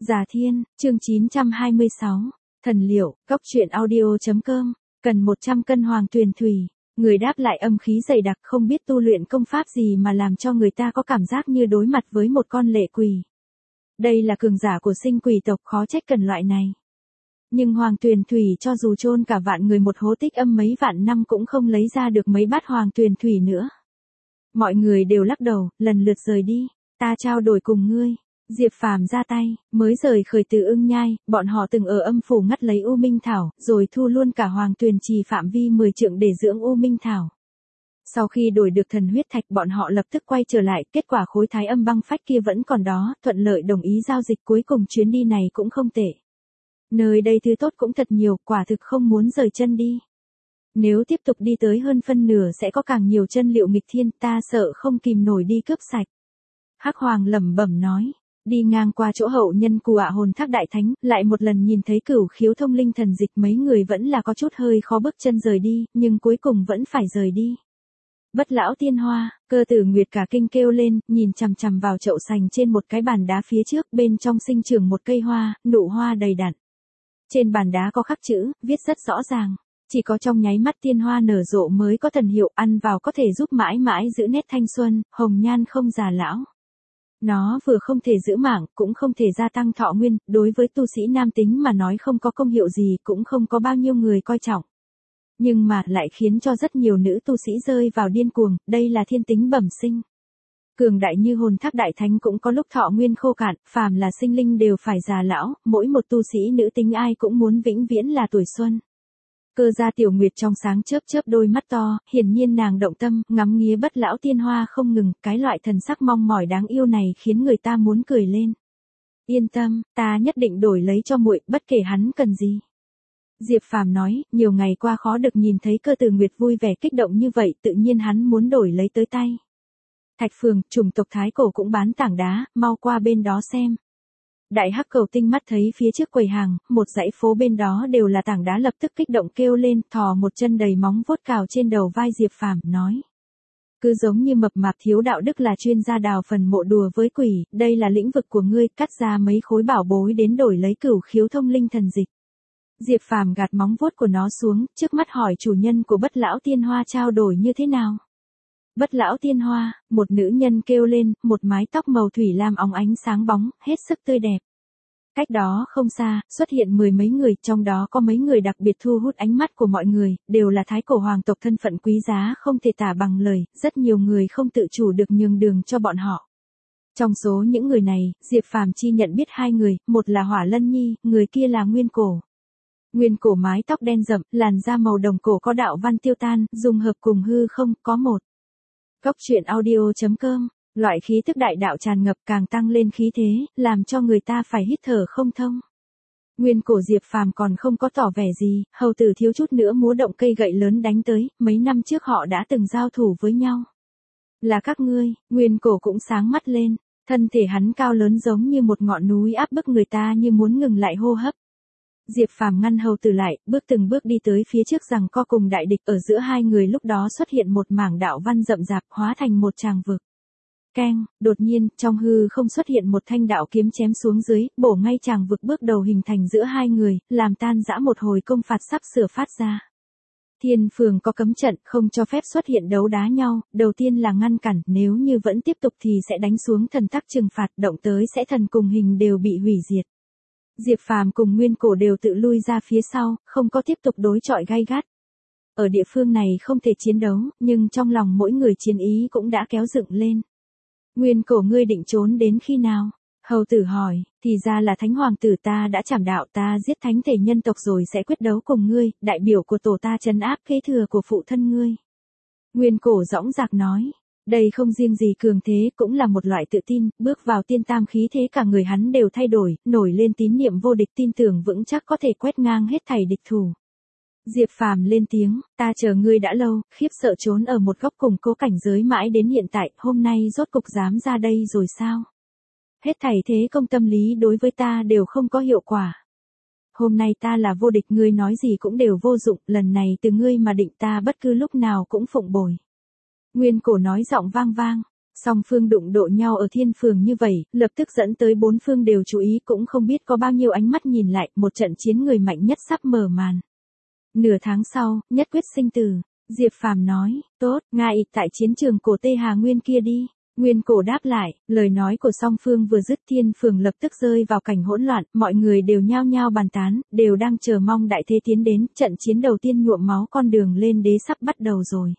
Già Thiên, chương 926, Thần Liệu, Cóc truyện audio.com, cần 100 cân hoàng tuyền thủy. Người đáp lại âm khí dày đặc không biết tu luyện công pháp gì mà làm cho người ta có cảm giác như đối mặt với một con lệ quỷ. Đây là cường giả của sinh quỷ tộc, khó trách cần loại này. Nhưng hoàng tuyền thủy cho dù chôn cả vạn người một hố tích âm mấy vạn năm cũng không lấy ra được mấy bát hoàng tuyền thủy nữa. Mọi người đều lắc đầu, lần lượt rời đi. Ta trao đổi cùng ngươi. Diệp Phàm ra tay, mới rời khỏi từ Ưng Nhai, bọn họ từng ở âm phủ ngắt lấy U Minh Thảo, rồi thu luôn cả hoàng tuyền trì phạm vi 10 trượng để dưỡng U Minh Thảo. Sau khi đổi được thần huyết thạch bọn họ lập tức quay trở lại, kết quả khối thái âm băng phách kia vẫn còn đó, thuận lợi đồng ý giao dịch, cuối cùng chuyến đi này cũng không tệ. Nơi đây thứ tốt cũng thật nhiều, quả thực không muốn rời chân đi. Nếu tiếp tục đi tới hơn phân nửa sẽ có càng nhiều chân liệu nghịch thiên, ta sợ không kìm nổi đi cướp sạch. Hắc Hoàng lẩm bẩm nói. Đi ngang qua chỗ hậu nhân của hồn thác đại thánh, lại một lần nhìn thấy Cửu Khiếu thông linh thần dịch, mấy người vẫn là có chút hơi khó bước chân rời đi, nhưng cuối cùng vẫn phải rời đi. Bất lão tiên hoa, Cơ Tử Nguyệt cả kinh kêu lên, nhìn chằm chằm vào chậu sành trên một cái bàn đá phía trước, bên trong sinh trưởng một cây hoa, nụ hoa đầy đặn. Trên bàn đá có khắc chữ, viết rất rõ ràng. Chỉ có trong nháy mắt tiên hoa nở rộ mới có thần hiệu, ăn vào có thể giúp mãi mãi giữ nét thanh xuân, hồng nhan không già lão. Nó vừa không thể giữ mạng, cũng không thể gia tăng thọ nguyên, đối với tu sĩ nam tính mà nói không có công hiệu gì, cũng không có bao nhiêu người coi trọng. Nhưng mà lại khiến cho rất nhiều nữ tu sĩ rơi vào điên cuồng, đây là thiên tính bẩm sinh. Cường đại như hồn thác đại thánh cũng có lúc thọ nguyên khô cạn, phàm là sinh linh đều phải già lão, mỗi một tu sĩ nữ tính ai cũng muốn vĩnh viễn là tuổi xuân. Cơ Gia Tiểu Nguyệt trong sáng chớp chớp đôi mắt to, hiển nhiên nàng động tâm, ngắm nghía bất lão tiên hoa không ngừng, cái loại thần sắc mong mỏi đáng yêu này khiến người ta muốn cười lên. Yên tâm, ta nhất định đổi lấy cho muội, bất kể hắn cần gì. Diệp Phàm nói, nhiều ngày qua khó được nhìn thấy Cơ Tử Nguyệt vui vẻ kích động như vậy, tự nhiên hắn muốn đổi lấy tới tay. Thạch Phường, chủng tộc Thái Cổ cũng bán tảng đá, mau qua bên đó xem. Đại Hắc Cầu Tinh mắt thấy phía trước quầy hàng, một dãy phố bên đó đều là tảng đá, lập tức kích động kêu lên, thò một chân đầy móng vuốt cào trên đầu vai Diệp Phàm, nói. Cứ giống như mập mạp thiếu đạo đức là chuyên gia đào phần mộ đùa với quỷ, đây là lĩnh vực của ngươi, cắt ra mấy khối bảo bối đến đổi lấy Cửu Khiếu thông linh thần dịch. Diệp Phàm gạt móng vuốt của nó xuống, trước mắt hỏi chủ nhân của bất lão tiên hoa trao đổi như thế nào. Bất lão tiên hoa, một nữ nhân kêu lên, một mái tóc màu thủy lam óng ánh sáng bóng, hết sức tươi đẹp. Cách đó không xa, xuất hiện mười mấy người, trong đó có mấy người đặc biệt thu hút ánh mắt của mọi người, đều là thái cổ hoàng tộc thân phận quý giá không thể tả bằng lời, rất nhiều người không tự chủ được nhường đường cho bọn họ. Trong số những người này, Diệp Phàm chi nhận biết hai người, một là Hỏa Lân Nhi, người kia là Nguyên Cổ. Nguyên Cổ mái tóc đen rậm, làn da màu đồng cổ có đạo văn tiêu tan, dùng hợp cùng hư không, có một. Cóc truyện audio.com, loại khí tức đại đạo tràn ngập càng tăng lên khí thế, làm cho người ta phải hít thở không thông. Nguyên Cổ Diệp Phàm còn không có tỏ vẻ gì, hầu tử thiếu chút nữa múa động cây gậy lớn đánh tới, mấy năm trước họ đã từng giao thủ với nhau. Là các ngươi, Nguyên Cổ cũng sáng mắt lên, thân thể hắn cao lớn giống như một ngọn núi áp bức người ta như muốn ngừng lại hô hấp. Diệp Phàm ngăn hầu tử lại, bước từng bước đi tới phía trước rằng co cùng đại địch, ở giữa hai người lúc đó xuất hiện một mảng đạo văn rậm rạp hóa thành một tràng vực. Keng, đột nhiên, trong hư không xuất hiện một thanh đạo kiếm chém xuống dưới, bổ ngay tràng vực bước đầu hình thành giữa hai người, làm tan rã một hồi công phạt sắp sửa phát ra. Thiên Phường có cấm trận, không cho phép xuất hiện đấu đá nhau, đầu tiên là ngăn cản, nếu như vẫn tiếp tục thì sẽ đánh xuống thần tắc trừng phạt, động tới sẽ thần cùng hình đều bị hủy diệt. Diệp Phàm cùng Nguyên Cổ đều tự lui ra phía sau, không có tiếp tục đối chọi gay gắt. Ở địa phương này không thể chiến đấu, nhưng trong lòng mỗi người chiến ý cũng đã kéo dựng lên. Nguyên Cổ, ngươi định trốn đến khi nào? Hầu tử hỏi, thì ra là Thánh Hoàng tử ta đã trảm đạo, ta giết thánh thể nhân tộc rồi sẽ quyết đấu cùng ngươi, đại biểu của tổ ta trấn áp kế thừa của phụ thân ngươi. Nguyên Cổ dõng dạc nói. Đây không riêng gì cường thế, cũng là một loại tự tin, bước vào tiên tam khí thế cả người hắn đều thay đổi, nổi lên tín niệm vô địch, tin tưởng vững chắc có thể quét ngang hết thảy địch thủ. Diệp Phàm lên tiếng, ta chờ ngươi đã lâu, khiếp sợ trốn ở một góc củng cố cảnh giới mãi đến hiện tại, hôm nay rốt cục dám ra đây rồi sao? Hết thảy thế công tâm lý đối với ta đều không có hiệu quả. Hôm nay ta là vô địch, ngươi nói gì cũng đều vô dụng, lần này từ ngươi mà định, ta bất cứ lúc nào cũng phụng bồi. Nguyên Cổ nói giọng vang vang, Song phương đụng độ nhau ở Thiên Phường như vậy, lập tức dẫn tới bốn phương đều chú ý, cũng không biết có bao nhiêu ánh mắt nhìn lại, một trận chiến người mạnh nhất sắp mở màn. Nửa tháng sau, nhất quyết sinh tử. Diệp Phàm nói, tốt, ngài tại chiến trường cổ Tê Hà Nguyên kia đi. Nguyên Cổ đáp lại, lời nói của song phương vừa dứt, Thiên Phường lập tức rơi vào cảnh hỗn loạn, mọi người đều nhao nhao bàn tán, đều đang chờ mong đại thế tiến đến, trận chiến đầu tiên nhuộm máu con đường lên đế sắp bắt đầu rồi.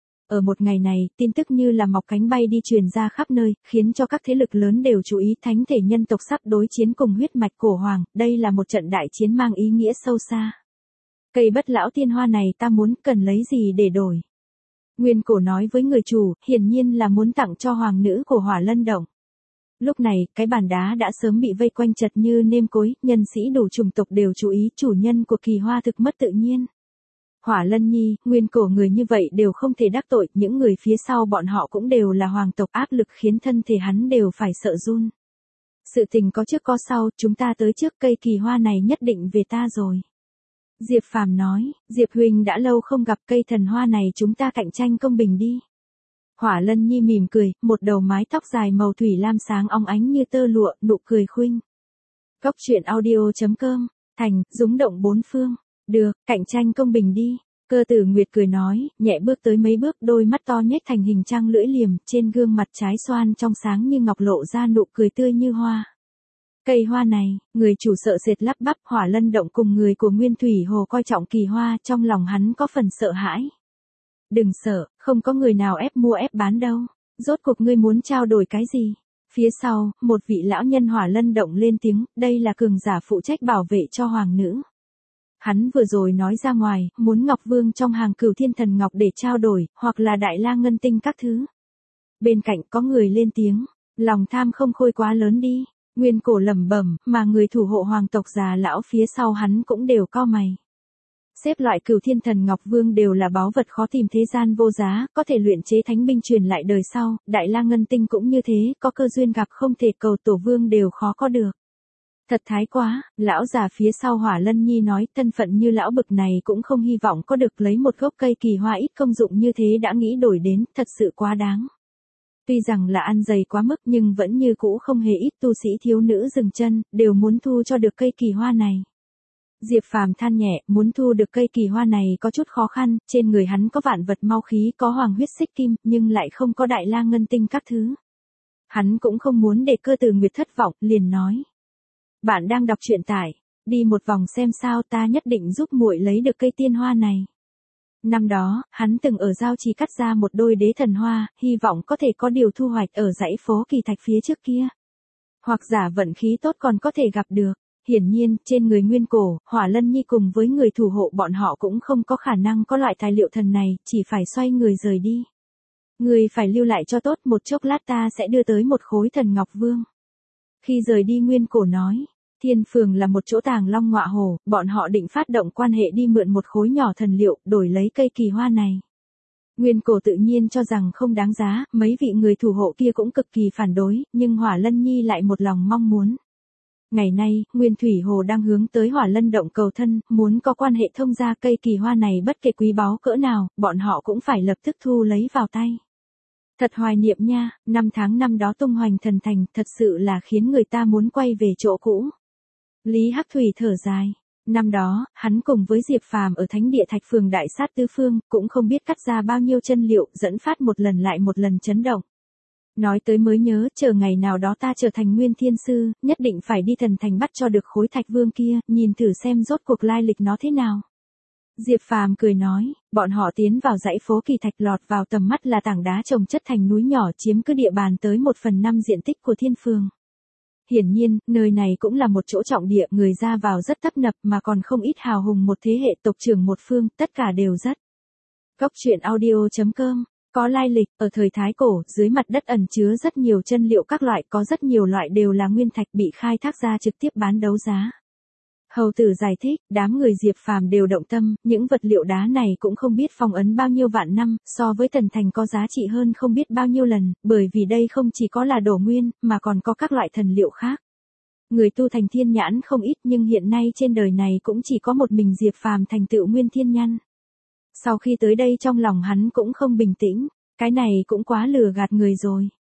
Ở một ngày này, tin tức như là mọc cánh bay đi truyền ra khắp nơi, khiến cho các thế lực lớn đều chú ý, thánh thể nhân tộc sắp đối chiến cùng huyết mạch cổ hoàng, đây là một trận đại chiến mang ý nghĩa sâu xa. Cây bất lão tiên hoa này ta muốn, cần lấy gì để đổi? Nguyên Cổ nói với người chủ, hiển nhiên là muốn tặng cho hoàng nữ của Hỏa Lân Động. Lúc này, cái bàn đá đã sớm bị vây quanh chật như nêm cối, nhân sĩ đủ chủng tộc đều chú ý, chủ nhân của kỳ hoa thực mất tự nhiên. Hỏa Lân Nhi, Nguyên Cổ người như vậy đều không thể đắc tội, những người phía sau bọn họ cũng đều là hoàng tộc, áp lực khiến thân thể hắn đều phải sợ run. Sự tình có trước có sau, chúng ta tới trước, cây kỳ hoa này nhất định về ta rồi. Diệp Phàm nói, Diệp huynh đã lâu không gặp, cây thần hoa này chúng ta cạnh tranh công bình đi. Hỏa Lân Nhi mỉm cười, một đầu mái tóc dài màu thủy lam sáng óng ánh như tơ lụa, nụ cười khuynh. Cốc truyện audio.com, thành, rúng động bốn phương. Được, cạnh tranh công bình đi. Cơ Tử Nguyệt cười nói, nhẹ bước tới mấy bước, đôi mắt to nhếch thành hình trăng lưỡi liềm, trên gương mặt trái xoan trong sáng như ngọc lộ ra nụ cười tươi như hoa. Cây hoa này, người chủ sợ sệt lắp bắp. Hỏa Lân Động cùng người của Nguyên Thủy Hồ coi trọng kỳ hoa, trong lòng hắn có phần sợ hãi. Đừng sợ, không có người nào ép mua ép bán đâu. Rốt cuộc ngươi muốn trao đổi cái gì? Phía sau, một vị lão nhân Hỏa Lân Động lên tiếng, đây là cường giả phụ trách bảo vệ cho hoàng nữ. Hắn vừa rồi nói ra ngoài, muốn Ngọc Vương trong hàng Cửu Thiên Thần Ngọc để trao đổi, hoặc là Đại La Ngân Tinh các thứ. Bên cạnh có người lên tiếng, lòng tham không khôi quá lớn đi. Nguyên Cổ lẩm bẩm, mà người thủ hộ hoàng tộc già lão phía sau hắn cũng đều cau mày. Xếp loại Cửu Thiên Thần Ngọc Vương đều là báu vật khó tìm thế gian vô giá, có thể luyện chế thánh binh truyền lại đời sau, Đại La Ngân Tinh cũng như thế, có cơ duyên gặp không thể cầu tổ vương đều khó có được. Thật thái quá, lão già phía sau Hỏa Lân Nhi nói, thân phận như lão bực này cũng không hy vọng có được lấy một gốc cây kỳ hoa ít công dụng như thế đã nghĩ đổi đến, thật sự quá đáng. Tuy rằng là ăn dày quá mức nhưng vẫn như cũ không hề ít tu sĩ thiếu nữ dừng chân, đều muốn thu cho được cây kỳ hoa này. Diệp Phàm than nhẹ, muốn thu được cây kỳ hoa này có chút khó khăn, trên người hắn có vạn vật mau khí, có hoàng huyết xích kim, nhưng lại không có Đại La Ngân Tinh các thứ. Hắn cũng không muốn để Cơ Tử Nguyệt thất vọng, liền nói. Bạn đang đọc truyện tải, đi một vòng xem sao, ta nhất định giúp muội lấy được cây tiên hoa này. Năm đó, hắn từng ở giao trì cắt ra một đôi đế thần hoa, hy vọng có thể có điều thu hoạch ở dãy phố kỳ thạch phía trước kia. Hoặc giả vận khí tốt còn có thể gặp được. Hiển nhiên, trên người Nguyên Cổ, Hỏa Lân Nhi cùng với người thủ hộ bọn họ cũng không có khả năng có loại tài liệu thần này, chỉ phải xoay người rời đi. Người phải lưu lại cho tốt, một chốc lát ta sẽ đưa tới một khối thần ngọc vương. Khi rời đi Nguyên Cổ nói, Thiên Phường là một chỗ tàng long ngọa hổ, bọn họ định phát động quan hệ đi mượn một khối nhỏ thần liệu, đổi lấy cây kỳ hoa này. Nguyên Cổ tự nhiên cho rằng không đáng giá, mấy vị người thủ hộ kia cũng cực kỳ phản đối, nhưng Hỏa Lân Nhi lại một lòng mong muốn. Ngày nay, Nguyên Thủy Hồ đang hướng tới Hỏa Lân Động cầu thân, muốn có quan hệ thông gia cây kỳ hoa này bất kể quý báu cỡ nào, bọn họ cũng phải lập tức thu lấy vào tay. Thật hoài niệm nha, 5 tháng năm đó tung hoành thần thành, thật sự là khiến người ta muốn quay về chỗ cũ. Lý Hắc Thủy thở dài. Năm đó, hắn cùng với Diệp Phàm ở Thánh Địa Thạch Phường đại sát tứ phương, cũng không biết cắt ra bao nhiêu chân liệu, dẫn phát một lần lại một lần chấn động. Nói tới mới nhớ, chờ ngày nào đó ta trở thành Nguyên Thiên Sư, nhất định phải đi thần thành bắt cho được khối thạch vương kia, nhìn thử xem rốt cuộc lai lịch nó thế nào. Diệp Phàm cười nói, bọn họ tiến vào dãy phố kỳ thạch, lọt vào tầm mắt là tảng đá chồng chất thành núi nhỏ, chiếm cứ địa bàn tới 1/5 diện tích của Thiên Phường. Hiển nhiên, nơi này cũng là một chỗ trọng địa, người ra vào rất tấp nập mà còn không ít hào hùng một thế hệ, tộc trưởng một phương, tất cả đều rất. Cốc truyện audio.com, có lai lịch, ở thời Thái Cổ, dưới mặt đất ẩn chứa rất nhiều chân liệu các loại, có rất nhiều loại đều là nguyên thạch bị khai thác ra trực tiếp bán đấu giá. Hầu tử giải thích, đám người Diệp Phàm đều động tâm, những vật liệu đá này cũng không biết phong ấn bao nhiêu vạn năm, so với thần thành có giá trị hơn không biết bao nhiêu lần, bởi vì đây không chỉ có là đồ nguyên, mà còn có các loại thần liệu khác. Người tu thành thiên nhãn không ít nhưng hiện nay trên đời này cũng chỉ có một mình Diệp Phàm thành tựu nguyên thiên nhăn. Sau khi tới đây trong lòng hắn cũng không bình tĩnh, cái này cũng quá lừa gạt người rồi.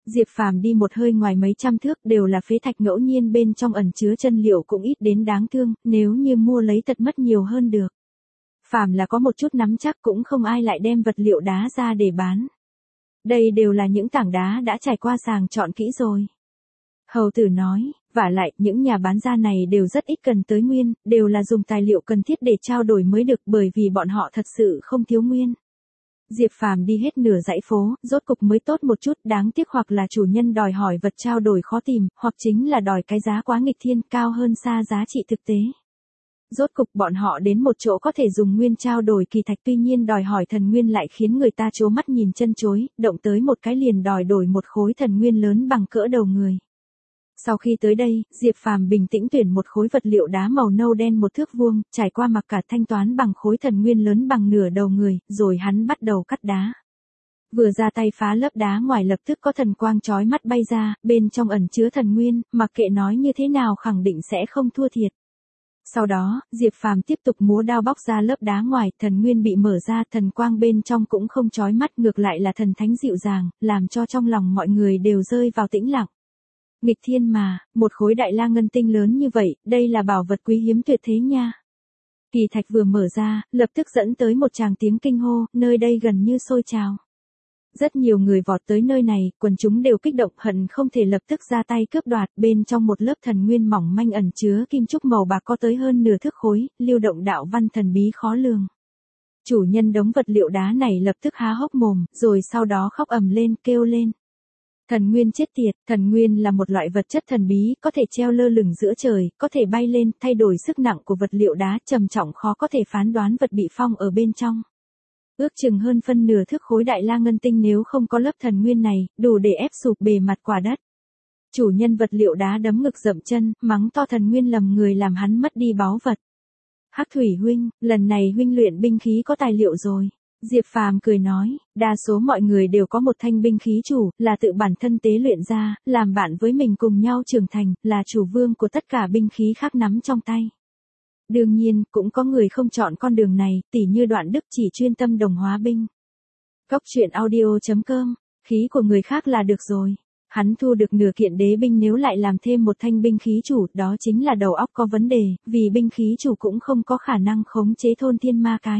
Diệp Phàm đi một hơi ngoài mấy trăm thước đều là phế thạch ngẫu nhiên bên trong ẩn chứa chân liệu cũng ít đến đáng thương, nếu như mua lấy tật mất nhiều hơn được. Phàm là có một chút nắm chắc cũng không ai lại đem vật liệu đá ra để bán. Đây đều là những tảng đá đã trải qua sàng chọn kỹ rồi. Hầu tử nói, vả lại những nhà bán ra này đều rất ít cần tới nguyên, đều là dùng tài liệu cần thiết để trao đổi mới được bởi vì bọn họ thật sự không thiếu nguyên. Diệp Phàm đi hết nửa dãy phố, rốt cục mới tốt một chút, đáng tiếc hoặc là chủ nhân đòi hỏi vật trao đổi khó tìm, hoặc chính là đòi cái giá quá nghịch thiên cao hơn xa giá trị thực tế. Rốt cục bọn họ đến một chỗ có thể dùng nguyên trao đổi kỳ thạch, tuy nhiên đòi hỏi thần nguyên lại khiến người ta trố mắt nhìn chân chối, động tới một cái liền đòi đổi một khối thần nguyên lớn bằng cỡ đầu người. Sau khi tới đây, Diệp Phàm bình tĩnh tuyển một khối vật liệu đá màu nâu đen 1 thước vuông, trải qua mặc cả thanh toán bằng khối thần nguyên lớn bằng nửa đầu người, rồi hắn bắt đầu cắt đá. Vừa ra tay phá lớp đá ngoài lập tức có thần quang chói mắt bay ra, bên trong ẩn chứa thần nguyên, mặc kệ nói như thế nào khẳng định sẽ không thua thiệt. Sau đó, Diệp Phàm tiếp tục múa đao bóc ra lớp đá ngoài, thần nguyên bị mở ra, thần quang bên trong cũng không chói mắt, ngược lại là thần thánh dịu dàng, làm cho trong lòng mọi người đều rơi vào tĩnh lặng. Nghịch thiên mà, một khối đại la ngân tinh lớn như vậy, đây là bảo vật quý hiếm tuyệt thế nha. Kỳ thạch vừa mở ra, lập tức dẫn tới một tràng tiếng kinh hô, nơi đây gần như sôi trào. Rất nhiều người vọt tới nơi này, quần chúng đều kích động hận không thể lập tức ra tay cướp đoạt, bên trong một lớp thần nguyên mỏng manh ẩn chứa kim trúc màu bạc có tới hơn nửa thước khối, lưu động đạo văn thần bí khó lường. Chủ nhân đống vật liệu đá này lập tức há hốc mồm, rồi sau đó khóc ầm lên, kêu lên. Thần nguyên chết tiệt, thần nguyên là một loại vật chất thần bí, có thể treo lơ lửng giữa trời, có thể bay lên, thay đổi sức nặng của vật liệu đá, trầm trọng khó có thể phán đoán vật bị phong ở bên trong. Ước chừng hơn phân nửa thước khối đại la ngân tinh nếu không có lớp thần nguyên này, đủ để ép sụp bề mặt quả đất. Chủ nhân vật liệu đá đấm ngực dậm chân, mắng to thần nguyên lầm người làm hắn mất đi báu vật. Hắc Thủy huynh, lần này huynh luyện binh khí có tài liệu rồi. Diệp Phàm cười nói, đa số mọi người đều có một thanh binh khí chủ, là tự bản thân tế luyện ra, làm bạn với mình cùng nhau trưởng thành, là chủ vương của tất cả binh khí khác nắm trong tay. Đương nhiên, cũng có người không chọn con đường này, tỉ như Đoạn Đức chỉ chuyên tâm đồng hóa binh. Cóc truyện audio.com, khí của người khác là được rồi. Hắn thu được nửa kiện đế binh nếu lại làm thêm một thanh binh khí chủ, đó chính là đầu óc có vấn đề, vì binh khí chủ cũng không có khả năng khống chế thôn thiên ma cái.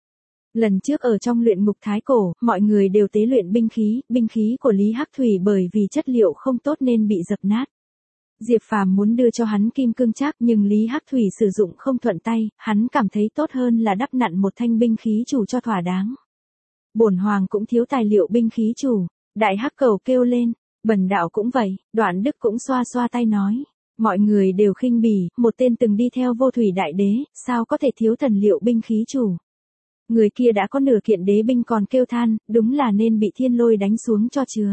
Lần trước ở trong luyện ngục thái cổ, mọi người đều tế luyện binh khí của Lý Hắc Thủy bởi vì chất liệu không tốt nên bị dập nát. Diệp Phàm muốn đưa cho hắn kim cương trác nhưng Lý Hắc Thủy sử dụng không thuận tay, hắn cảm thấy tốt hơn là đắp nặn một thanh binh khí chủ cho thỏa đáng. Bổn hoàng cũng thiếu tài liệu binh khí chủ, Đại Hắc Cầu kêu lên, Bần đạo cũng vậy, Đoạn Đức cũng xoa xoa tay nói. Mọi người đều khinh bỉ, một tên từng đi theo Vô Thủy Đại Đế, sao có thể thiếu thần liệu binh khí chủ. Người kia đã có nửa kiện đế binh còn kêu than, đúng là nên bị thiên lôi đánh xuống cho chừa.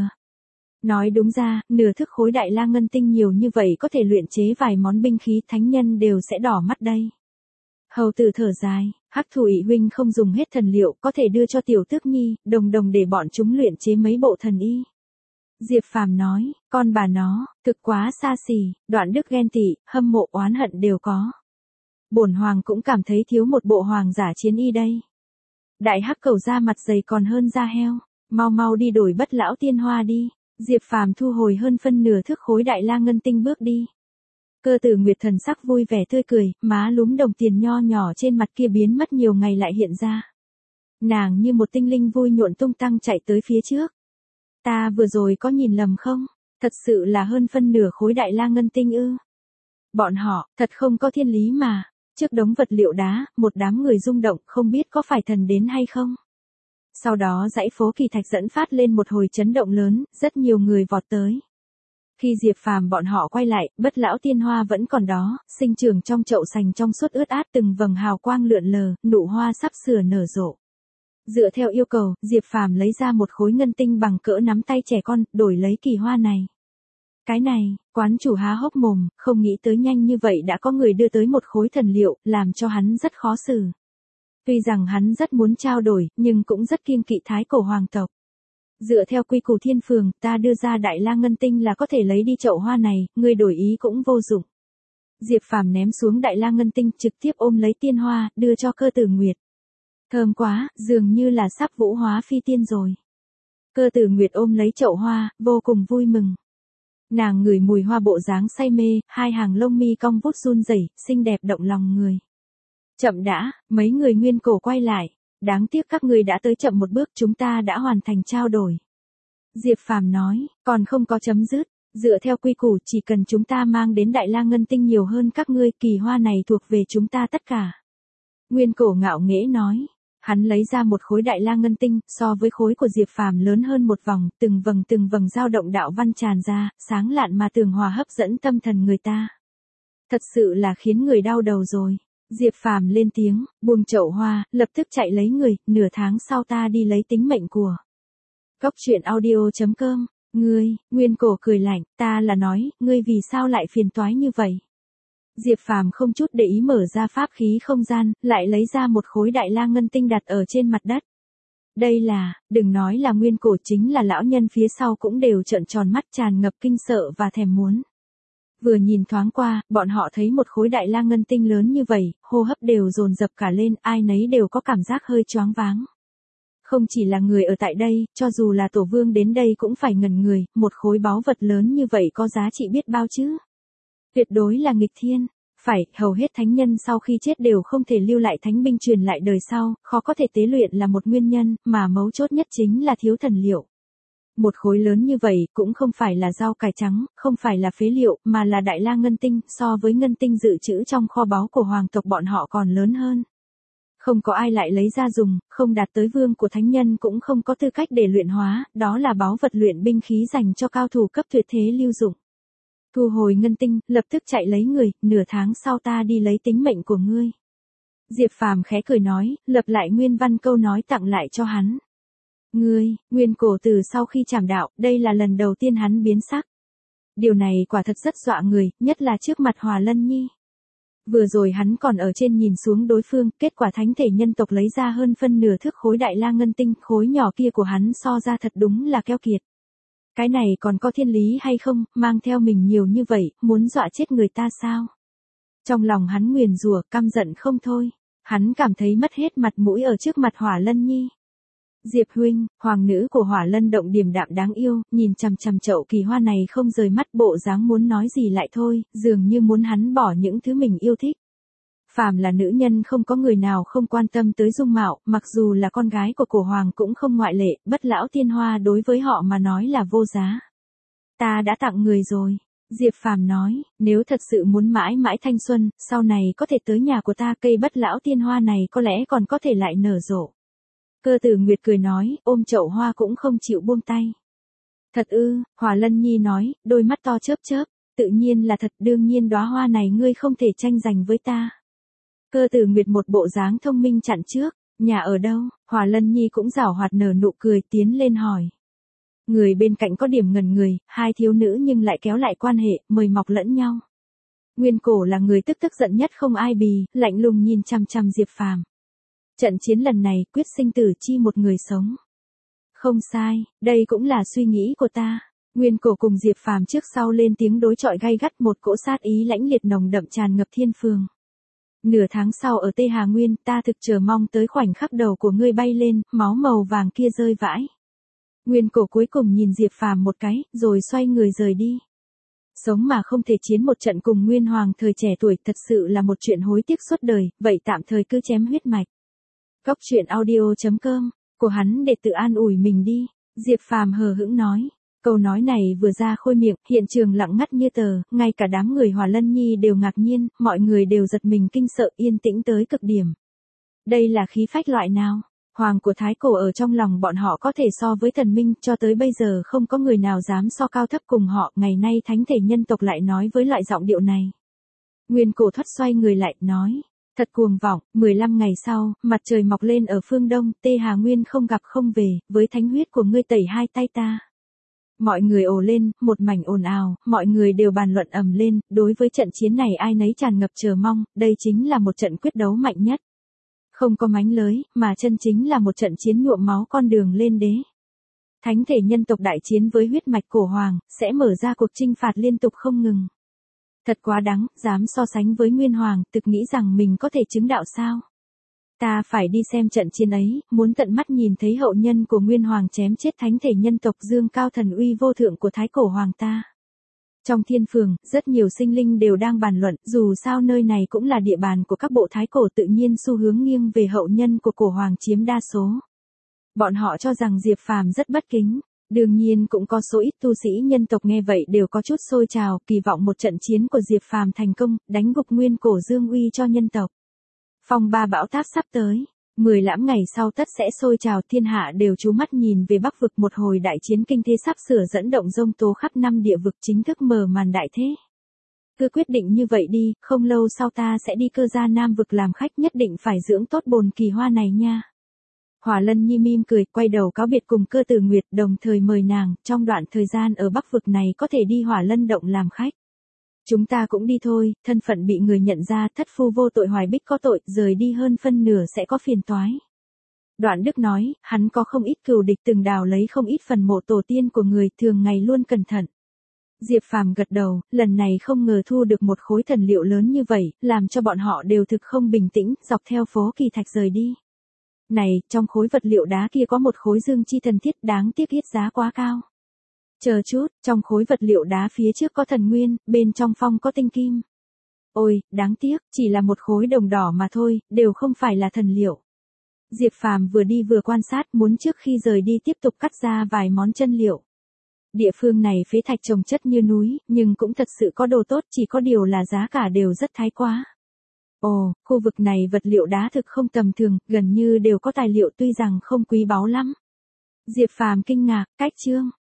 Nói đúng ra, nửa thước khối đại la ngân tinh nhiều như vậy có thể luyện chế vài món binh khí thánh nhân đều sẽ đỏ mắt đây. Hầu tử thở dài, Hắc Thủy huynh không dùng hết thần liệu, có thể đưa cho Tiểu Tước Nhi, đồng để bọn chúng luyện chế mấy bộ thần y. Diệp Phàm nói, con bà nó, thực quá xa xỉ, Đoạn Đức ghen tị, hâm mộ oán hận đều có. Bổn hoàng cũng cảm thấy thiếu một bộ hoàng giả chiến y đây. Đại Hắc Cầu da mặt dày còn hơn da heo, mau đi đổi Bất Lão Tiên Hoa đi. Diệp Phàm thu hồi hơn phân nửa thước khối đại la ngân tinh bước đi. Cơ Tử Nguyệt thần sắc vui vẻ tươi cười, má lúm đồng tiền nho nhỏ trên mặt kia biến mất nhiều ngày lại hiện ra. Nàng như một tinh linh vui nhộn tung tăng chạy tới phía trước. Ta vừa rồi có nhìn lầm không? Thật sự là hơn phân nửa khối đại la ngân tinh ư? Bọn họ, thật không có thiên lý mà. Trước đống vật liệu đá, một đám người rung động, không biết có phải thần đến hay không. Sau đó dãy phố kỳ thạch dẫn phát lên một hồi chấn động lớn, rất nhiều người vọt tới. Khi Diệp Phàm bọn họ quay lại, Bất Lão Tiên Hoa vẫn còn đó, sinh trưởng trong chậu sành trong suốt ướt át, từng vầng hào quang lượn lờ, nụ hoa sắp sửa nở rộ. Dựa theo yêu cầu, Diệp Phàm lấy ra một khối ngân tinh bằng cỡ nắm tay trẻ con, đổi lấy kỳ hoa này. Cái này, quán chủ há hốc mồm, không nghĩ tới nhanh như vậy đã có người đưa tới một khối thần liệu, làm cho hắn rất khó xử. Tuy rằng hắn rất muốn trao đổi, nhưng cũng rất kiêng kỵ thái cổ hoàng tộc. Dựa theo quy củ thiên phường, ta đưa ra đại la ngân tinh là có thể lấy đi chậu hoa này, người đổi ý cũng vô dụng. Diệp Phàm ném xuống đại la ngân tinh, trực tiếp ôm lấy tiên hoa, đưa cho Cơ Tử Nguyệt. Thơm quá, dường như là sắp vũ hóa phi tiên rồi. Cơ Tử Nguyệt ôm lấy chậu hoa, vô cùng vui mừng. Nàng ngửi mùi hoa bộ dáng say mê, hai hàng lông mi cong vút run rẩy, xinh đẹp động lòng người. Chậm đã, mấy người Nguyên Cổ quay lại. Đáng tiếc các người đã tới chậm một bước, chúng ta đã hoàn thành trao đổi. Diệp Phàm nói, còn không có chấm dứt. Dựa theo quy củ, chỉ cần chúng ta mang đến Đại La Ngân Tinh nhiều hơn các ngươi, kỳ hoa này thuộc về chúng ta tất cả. Nguyên Cổ ngạo nghễ nói. Hắn lấy ra một khối Đại La Ngân Tinh, so với khối của Diệp Phàm lớn hơn một vòng, từng vầng dao động đạo văn tràn ra, sáng lạn mà tường hòa hấp dẫn tâm thần người ta. Thật sự là khiến người đau đầu rồi. Diệp Phàm lên tiếng, buông chậu hoa, lập tức chạy lấy người, nửa tháng sau ta đi lấy tính mệnh của. Cốc truyện audio.com. Ngươi, Nguyên Cổ cười lạnh, ta là nói, ngươi vì sao lại phiền toái như vậy? Diệp Phàm không chút để ý mở ra pháp khí không gian, lại lấy ra một khối Đại La Ngân Tinh đặt ở trên mặt đất. Đây là, đừng nói là Nguyên Cổ, chính là lão nhân phía sau cũng đều trợn tròn mắt, tràn ngập kinh sợ và thèm muốn. Vừa nhìn thoáng qua, bọn họ thấy một khối Đại La Ngân Tinh lớn như vậy, hô hấp đều dồn dập cả lên, ai nấy đều có cảm giác hơi choáng váng. Không chỉ là người ở tại đây, cho dù là tổ vương đến đây cũng phải ngẩn người, một khối báu vật lớn như vậy có giá trị biết bao chứ. Tuyệt đối là nghịch thiên. Phải, hầu hết thánh nhân sau khi chết đều không thể lưu lại thánh binh truyền lại đời sau, khó có thể tế luyện là một nguyên nhân, mà mấu chốt nhất chính là thiếu thần liệu. Một khối lớn như vậy cũng không phải là rau cải trắng, không phải là phế liệu, mà là Đại La Ngân Tinh, so với ngân tinh dự trữ trong kho báu của hoàng tộc bọn họ còn lớn hơn. Không có ai lại lấy ra dùng, không đạt tới vương của thánh nhân cũng không có tư cách để luyện hóa, đó là báu vật luyện binh khí dành cho cao thủ cấp tuyệt thế lưu dụng. Thu hồi ngân tinh, lập tức chạy lấy người, nửa tháng sau ta đi lấy tính mệnh của ngươi. Diệp Phàm khẽ cười nói, lập lại nguyên văn câu nói tặng lại cho hắn. Ngươi, Nguyên Cổ từ sau khi trảm đạo, đây là lần đầu tiên hắn biến sắc. Điều này quả thật rất dọa người, nhất là trước mặt Hòa Lân Nhi. Vừa rồi hắn còn ở trên nhìn xuống đối phương, kết quả thánh thể nhân tộc lấy ra hơn phân nửa thước khối Đại La Ngân Tinh, khối nhỏ kia của hắn so ra thật đúng là keo kiệt. Cái này còn có thiên lý hay không, mang theo mình nhiều như vậy, muốn dọa chết người ta sao? Trong lòng hắn nguyền rủa, căm giận không thôi. Hắn cảm thấy mất hết mặt mũi ở trước mặt Hỏa Lân Nhi. Diệp huynh, hoàng nữ của Hỏa Lân động điềm đạm đáng yêu, nhìn chằm chằm chậu kỳ hoa này không rời mắt, bộ dáng muốn nói gì lại thôi, dường như muốn hắn bỏ những thứ mình yêu thích. Phàm là nữ nhân không có người nào không quan tâm tới dung mạo, mặc dù là con gái của cổ hoàng cũng không ngoại lệ, bất lão tiên hoa đối với họ mà nói là vô giá. Ta đã tặng người rồi. Diệp Phàm nói, nếu thật sự muốn mãi mãi thanh xuân, sau này có thể tới nhà của ta, cây bất lão tiên hoa này có lẽ còn có thể lại nở rộ. Cơ Tử Nguyệt cười nói, ôm chậu hoa cũng không chịu buông tay. Thật ư, Hòa Lân Nhi nói, đôi mắt to chớp chớp, tự nhiên là thật, đương nhiên đóa hoa này ngươi không thể tranh giành với ta. Cơ Tử Nguyệt một bộ dáng thông minh chặn trước, nhà ở đâu? Hòa Lân Nhi cũng giảo hoạt nở nụ cười tiến lên hỏi. Người bên cạnh có điểm ngần người, hai thiếu nữ nhưng lại kéo lại quan hệ, mời mọc lẫn nhau. Nguyên Cổ là người tức giận nhất không ai bì, lạnh lùng nhìn chằm chằm Diệp Phàm. Trận chiến lần này quyết sinh tử chi một người sống. Không sai, đây cũng là suy nghĩ của ta. Nguyên Cổ cùng Diệp Phàm trước sau lên tiếng đối chọi gay gắt, một cỗ sát ý lãnh liệt nồng đậm tràn ngập thiên phương. Nửa tháng sau ở Tây Hà Nguyên, ta thực chờ mong tới khoảnh khắc đầu của ngươi bay lên, máu màu vàng kia rơi vãi. Nguyên Cổ cuối cùng nhìn Diệp Phàm một cái, rồi xoay người rời đi. Sống mà không thể chiến một trận cùng Nguyên Hoàng thời trẻ tuổi, thật sự là một chuyện hối tiếc suốt đời, vậy tạm thời cứ chém huyết mạch. Cốc truyện audio.com, của hắn để tự an ủi mình đi. Diệp Phàm hờ hững nói. Câu nói này vừa ra khôi miệng, hiện trường lặng ngắt như tờ, ngay cả đám người Hòa Lân Nhi đều ngạc nhiên, mọi người đều giật mình kinh sợ, yên tĩnh tới cực điểm. Đây là khí phách loại nào? Hoàng của Thái Cổ ở trong lòng bọn họ có thể so với thần minh, cho tới bây giờ không có người nào dám so cao thấp cùng họ, ngày nay thánh thể nhân tộc lại nói với loại giọng điệu này. Nguyên Cổ thoát xoay người lại, nói. Thật cuồng vọng, 15 ngày sau, mặt trời mọc lên ở phương đông, Tê Hà Nguyên không gặp không về, với thánh huyết của ngươi tẩy hai tay ta. Mọi người ồ lên, một mảnh ồn ào, mọi người đều bàn luận ầm lên, đối với trận chiến này ai nấy tràn ngập chờ mong, đây chính là một trận quyết đấu mạnh nhất. Không có mánh lới, mà chân chính là một trận chiến nhuộm máu con đường lên đế. Thánh thể nhân tộc đại chiến với huyết mạch cổ hoàng, sẽ mở ra cuộc chinh phạt liên tục không ngừng. Thật quá đáng, dám so sánh với Nguyên Hoàng, thực nghĩ rằng mình có thể chứng đạo sao? Ta phải đi xem trận chiến ấy, muốn tận mắt nhìn thấy hậu nhân của Nguyên Hoàng chém chết thánh thể nhân tộc dương cao thần uy vô thượng của Thái Cổ Hoàng ta. Trong thiên phường, rất nhiều sinh linh đều đang bàn luận, dù sao nơi này cũng là địa bàn của các bộ thái cổ, tự nhiên xu hướng nghiêng về hậu nhân của cổ hoàng chiếm đa số. Bọn họ cho rằng Diệp Phàm rất bất kính. Đương nhiên cũng có số ít tu sĩ nhân tộc nghe vậy đều có chút sôi trào, kỳ vọng một trận chiến của Diệp Phàm thành công, đánh gục nguyên cổ dương uy cho nhân tộc. Phong ba bão táp sắp tới, 10 lãm ngày sau tất sẽ sôi trào, thiên hạ đều chú mắt nhìn về Bắc vực, một hồi đại chiến kinh thế sắp sửa dẫn động giông tố khắp 5 địa vực chính thức mở màn đại thế. Cứ quyết định như vậy đi, không lâu sau ta sẽ đi Cơ Gia Nam vực làm khách, nhất định phải dưỡng tốt bồn kỳ hoa này nha. Hỏa Lân Nhi mỉm cười, quay đầu cáo biệt cùng Cơ Tử Nguyệt, đồng thời mời nàng, trong đoạn thời gian ở Bắc vực này có thể đi Hỏa Lân động làm khách. Chúng ta cũng đi thôi, thân phận bị người nhận ra, thất phu vô tội Hoài Bích có tội, rời đi hơn phân nửa sẽ có phiền toái. Đoạn Đức nói, hắn có không ít cừu địch, từng đào lấy không ít phần mộ tổ tiên của người, thường ngày luôn cẩn thận. Diệp Phàm gật đầu, lần này không ngờ thu được một khối thần liệu lớn như vậy, làm cho bọn họ đều thực không bình tĩnh, dọc theo phố Kỳ Thạch rời đi. Này, trong khối vật liệu đá kia có một khối dương chi thần thiết, đáng tiếc ít giá quá cao. Chờ chút, trong khối vật liệu đá phía trước có thần nguyên, bên trong phong có tinh kim. Ôi, đáng tiếc, chỉ là một khối đồng đỏ mà thôi, đều không phải là thần liệu. Diệp Phàm vừa đi vừa quan sát, muốn trước khi rời đi tiếp tục cắt ra vài món chân liệu. Địa phương này phế thạch trồng chất như núi, nhưng cũng thật sự có đồ tốt, chỉ có điều là giá cả đều rất thái quá. Ồ, khu vực này vật liệu đá thực không tầm thường, gần như đều có tài liệu tuy rằng không quý báu lắm. Diệp Phàm kinh ngạc, cách chương.